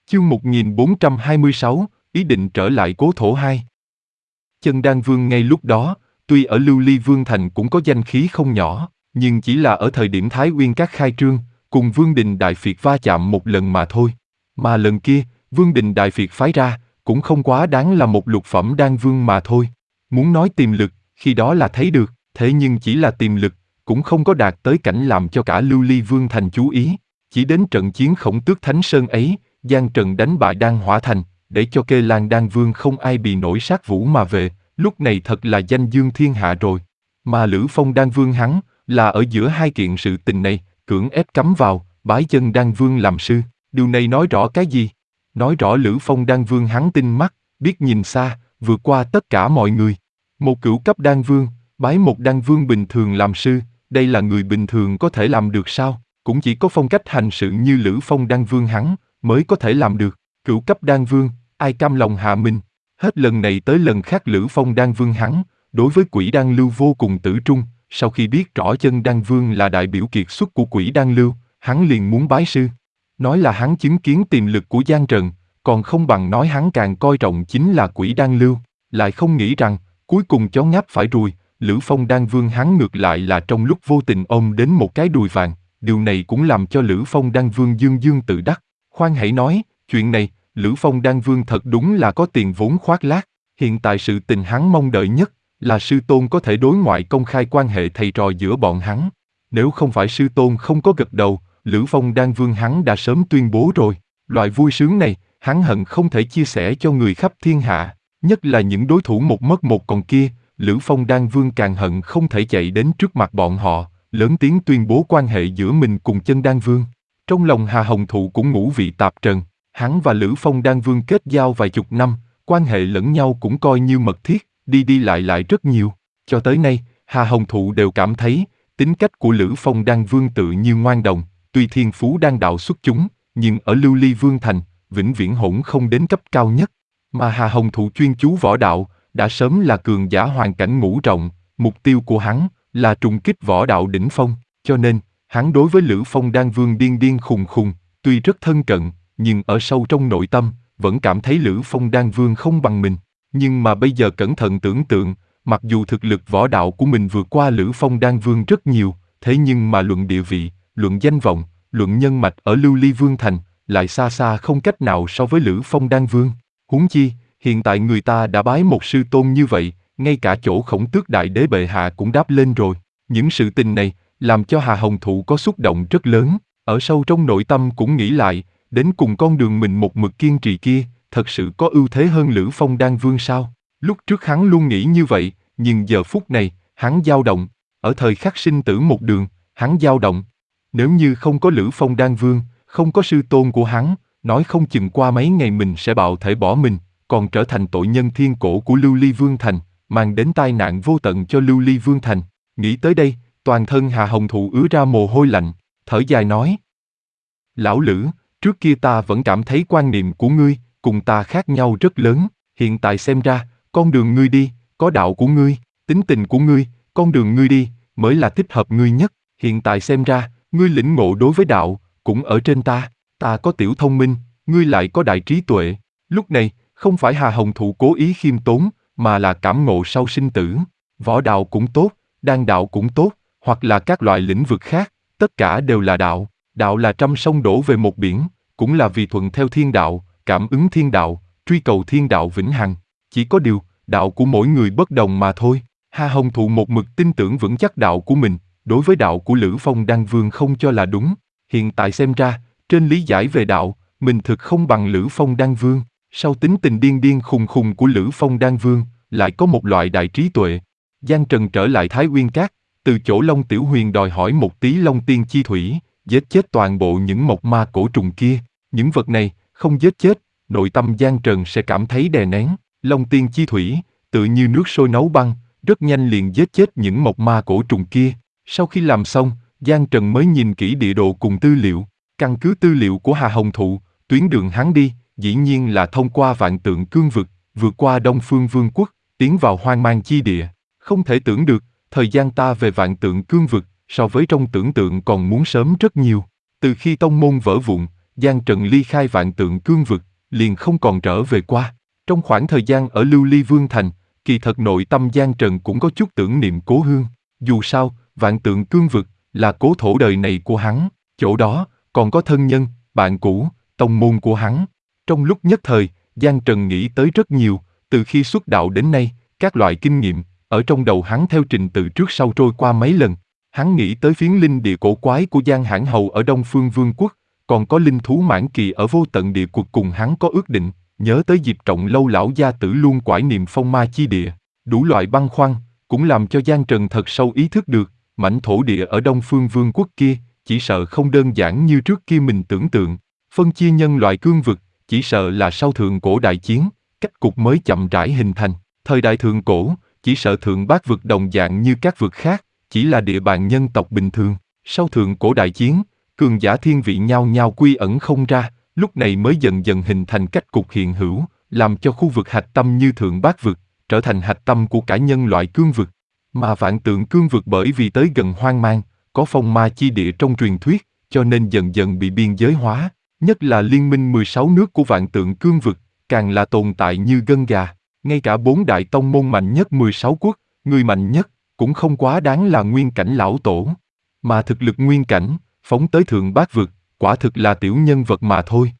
Chương 1426, ý định trở lại cố thổ 2. Chân Đan Vương ngay lúc đó, tuy ở Lưu Ly Vương Thành cũng có danh khí không nhỏ, nhưng chỉ là ở thời điểm Thái Uyên Các khai trương, cùng Vương Đình Đại Phiệt va chạm một lần mà thôi. Mà lần kia, Vương Đình Đại Phiệt phái ra, cũng không quá đáng là một lục phẩm đan vương mà thôi. Muốn nói tiềm lực, khi đó là thấy được, thế nhưng chỉ là tiềm lực, cũng không có đạt tới cảnh làm cho cả Lưu Ly Vương Thành chú ý. Chỉ đến trận chiến Khổng Tước Thánh Sơn ấy, Giang Trần đánh bại Đan Hỏa Thành, để cho Kê Lan Đan Vương không ai bị nổi sát vũ mà về, lúc này thật là danh dương thiên hạ rồi. Mà Lữ Phong Đan Vương hắn, là ở giữa hai kiện sự tình này, cưỡng ép cắm vào, bái Chân Đan Vương làm sư. Điều này nói rõ cái gì? Nói rõ Lữ Phong Đan Vương hắn tinh mắt, biết nhìn xa, vượt qua tất cả mọi người. Một cửu cấp đan vương, bái một đan vương bình thường làm sư, đây là người bình thường có thể làm được sao? Cũng chỉ có phong cách hành sự như Lữ Phong Đan Vương hắn, mới có thể làm được. Cửu cấp đan vương, ai cam lòng hạ mình? Hết lần này tới lần khác Lữ Phong Đan Vương hắn, đối với Quỷ Đan Lưu vô cùng tử trung, sau khi biết rõ Chân Đan Vương là đại biểu kiệt xuất của Quỷ Đan Lưu, hắn liền muốn bái sư. Nói là hắn chứng kiến tiềm lực của Giang Trần, còn không bằng nói hắn càng coi trọng chính là Quỷ Đan Lưu, lại không nghĩ rằng, cuối cùng chó ngáp phải ruồi, Lữ Phong Đan Vương hắn ngược lại là trong lúc vô tình ôm đến một cái đùi vàng, điều này cũng làm cho Lữ Phong Đan Vương dương dương tự đắc. Khoan hãy nói, chuyện này, Lữ Phong Đan Vương thật đúng là có tiền vốn khoác lác, hiện tại sự tình hắn mong đợi nhất, là sư tôn có thể đối ngoại công khai quan hệ thầy trò giữa bọn hắn. Nếu không phải sư tôn không có gật đầu, Lữ Phong Đan Vương hắn đã sớm tuyên bố rồi. Loại vui sướng này, hắn hận không thể chia sẻ cho người khắp thiên hạ, nhất là những đối thủ một mất một còn kia. Lữ Phong Đan Vương càng hận không thể chạy đến trước mặt bọn họ, lớn tiếng tuyên bố quan hệ giữa mình cùng Chân Đan Vương. Trong lòng Hà Hồng Thụ cũng ngũ vị tạp trần, hắn và Lữ Phong Đan Vương kết giao vài chục năm, quan hệ lẫn nhau cũng coi như mật thiết, đi đi lại lại rất nhiều. Cho tới nay, Hà Hồng Thụ đều cảm thấy, tính cách của Lữ Phong Đan Vương tự như ngoan đồng, tuy thiên phú đan đạo xuất chúng, nhưng ở Lưu Ly Vương Thành, vĩnh viễn hỗn không đến cấp cao nhất. Mà Hà Hồng Thụ chuyên chú võ đạo, đã sớm là cường giả hoàn cảnh ngũ trọng, mục tiêu của hắn là trùng kích võ đạo đỉnh phong, cho nên, hắn đối với Lữ Phong Đan Vương điên điên khùng khùng, tuy rất thân cận, nhưng ở sâu trong nội tâm, vẫn cảm thấy Lữ Phong Đan Vương không bằng mình. Nhưng mà bây giờ cẩn thận tưởng tượng, mặc dù thực lực võ đạo của mình vượt qua Lữ Phong Đan Vương rất nhiều, thế nhưng mà luận địa vị, luận danh vọng, luận nhân mạch ở Lưu Ly Vương Thành, lại xa xa không cách nào so với Lữ Phong Đan Vương. Huống chi, hiện tại người ta đã bái một sư tôn như vậy, ngay cả chỗ Khổng Tước Đại Đế bệ hạ cũng đáp lên rồi. Những sự tình này, làm cho Hà Hồng Thụ có xúc động rất lớn, ở sâu trong nội tâm cũng nghĩ lại, đến cùng con đường mình một mực kiên trì kia, thật sự có ưu thế hơn Lữ Phong Đan Vương sao? Lúc trước hắn luôn nghĩ như vậy, nhưng giờ phút này, hắn dao động, ở thời khắc sinh tử một đường, hắn dao động. Nếu như không có Lữ Phong Đan Vương, không có sư tôn của hắn, nói không chừng qua mấy ngày mình sẽ bạo thể bỏ mình, còn trở thành tội nhân thiên cổ của Lưu Ly Vương Thành, mang đến tai nạn vô tận cho Lưu Ly Vương Thành. Nghĩ tới đây, toàn thân Hà Hồng Thụ ứa ra mồ hôi lạnh, thở dài nói: Lão Lữ, trước kia ta vẫn cảm thấy quan niệm của ngươi, cùng ta khác nhau rất lớn, hiện tại xem ra, con đường ngươi đi, có đạo của ngươi, tính tình của ngươi, con đường ngươi đi, mới là thích hợp ngươi nhất, hiện tại xem ra, ngươi lĩnh ngộ đối với đạo, cũng ở trên ta có tiểu thông minh, ngươi lại có đại trí tuệ. Lúc này, không phải Hà Hồng Thụ cố ý khiêm tốn, mà là cảm ngộ sau sinh tử. Võ đạo cũng tốt, đan đạo cũng tốt, hoặc là các loại lĩnh vực khác, tất cả đều là đạo. Đạo là trăm sông đổ về một biển, cũng là vì thuận theo thiên đạo, cảm ứng thiên đạo, truy cầu thiên đạo vĩnh hằng. Chỉ có điều, đạo của mỗi người bất đồng mà thôi. Hà Hồng Thụ một mực tin tưởng vững chắc đạo của mình, đối với đạo của Lữ Phong Đan Vương không cho là đúng. Hiện tại xem ra, trên lý giải về đạo, mình thực không bằng Lữ Phong Đan Vương. Sau tính tình điên điên khùng khùng của Lữ Phong Đan Vương, lại có một loại đại trí tuệ. Giang Trần trở lại Thái Uyên Các, từ chỗ Long Tiểu Huyền đòi hỏi một tí Long Tiên Chi Thủy, giết chết toàn bộ những mộc ma cổ trùng kia. Những vật này, không giết chết, nội tâm Giang Trần sẽ cảm thấy đè nén. Long Tiên Chi Thủy, tự như nước sôi nấu băng, rất nhanh liền giết chết những mộc ma cổ trùng kia. Sau khi làm xong, Giang Trần mới nhìn kỹ địa đồ cùng tư liệu. Căn cứ tư liệu của Hà Hồng Thụ, tuyến đường hắn đi, dĩ nhiên là thông qua Vạn Tượng Cương Vực, vượt qua Đông Phương Vương quốc, tiến vào Hoang Mang Chi Địa. Không thể tưởng được, thời gian ta về Vạn Tượng Cương Vực, so với trong tưởng tượng còn muốn sớm rất nhiều. Từ khi tông môn vỡ vụn, Giang Trần ly khai Vạn Tượng Cương Vực, liền không còn trở về qua. Trong khoảng thời gian ở Lưu Ly Vương Thành, kỳ thật nội tâm Giang Trần cũng có chút tưởng niệm cố hương. Dù sao, Vạn Tượng Cương Vực là cố thổ đời này của hắn, chỗ đó còn có thân nhân, bạn cũ, tông môn của hắn. Trong lúc nhất thời, Giang Trần nghĩ tới rất nhiều, từ khi xuất đạo đến nay, các loại kinh nghiệm, ở trong đầu hắn theo trình tự trước sau trôi qua mấy lần. Hắn nghĩ tới phiến linh địa cổ quái của Giang Hãn Hầu ở Đông Phương Vương quốc, còn có linh thú mãn kỳ ở Vô Tận Địa Cuộc cùng hắn có ước định, nhớ tới Diệp Trọng Lâu lão gia tử luôn quải niệm phong ma chi địa, đủ loại băn khoăn, cũng làm cho Giang Trần thật sâu ý thức được, mảnh thổ địa ở Đông Phương Vương quốc kia, chỉ sợ không đơn giản như trước kia mình tưởng tượng. Phân chia nhân loại cương vực, chỉ sợ là sau thượng cổ đại chiến, cách cục mới chậm rãi hình thành. Thời đại thượng cổ, chỉ sợ thượng bát vực đồng dạng như các vực khác, chỉ là địa bàn nhân tộc bình thường. Sau thượng cổ đại chiến, cường giả thiên vị nhau nhau quy ẩn không ra, lúc này mới dần dần hình thành cách cục hiện hữu, làm cho khu vực hạch tâm như thượng bát vực, trở thành hạch tâm của cả nhân loại cương vực. Mà Vạn Tượng Cương Vực bởi vì tới gần hoang mang, có phong ma chi địa trong truyền thuyết, cho nên dần dần bị biên giới hóa, nhất là liên minh 16 nước của Vạn Tượng Cương Vực, càng là tồn tại như gân gà. Ngay cả 4 đại tông môn mạnh nhất 16 quốc, người mạnh nhất, cũng không quá đáng là nguyên cảnh lão tổ. Mà thực lực nguyên cảnh, phóng tới thượng bát vực, quả thực là tiểu nhân vật mà thôi.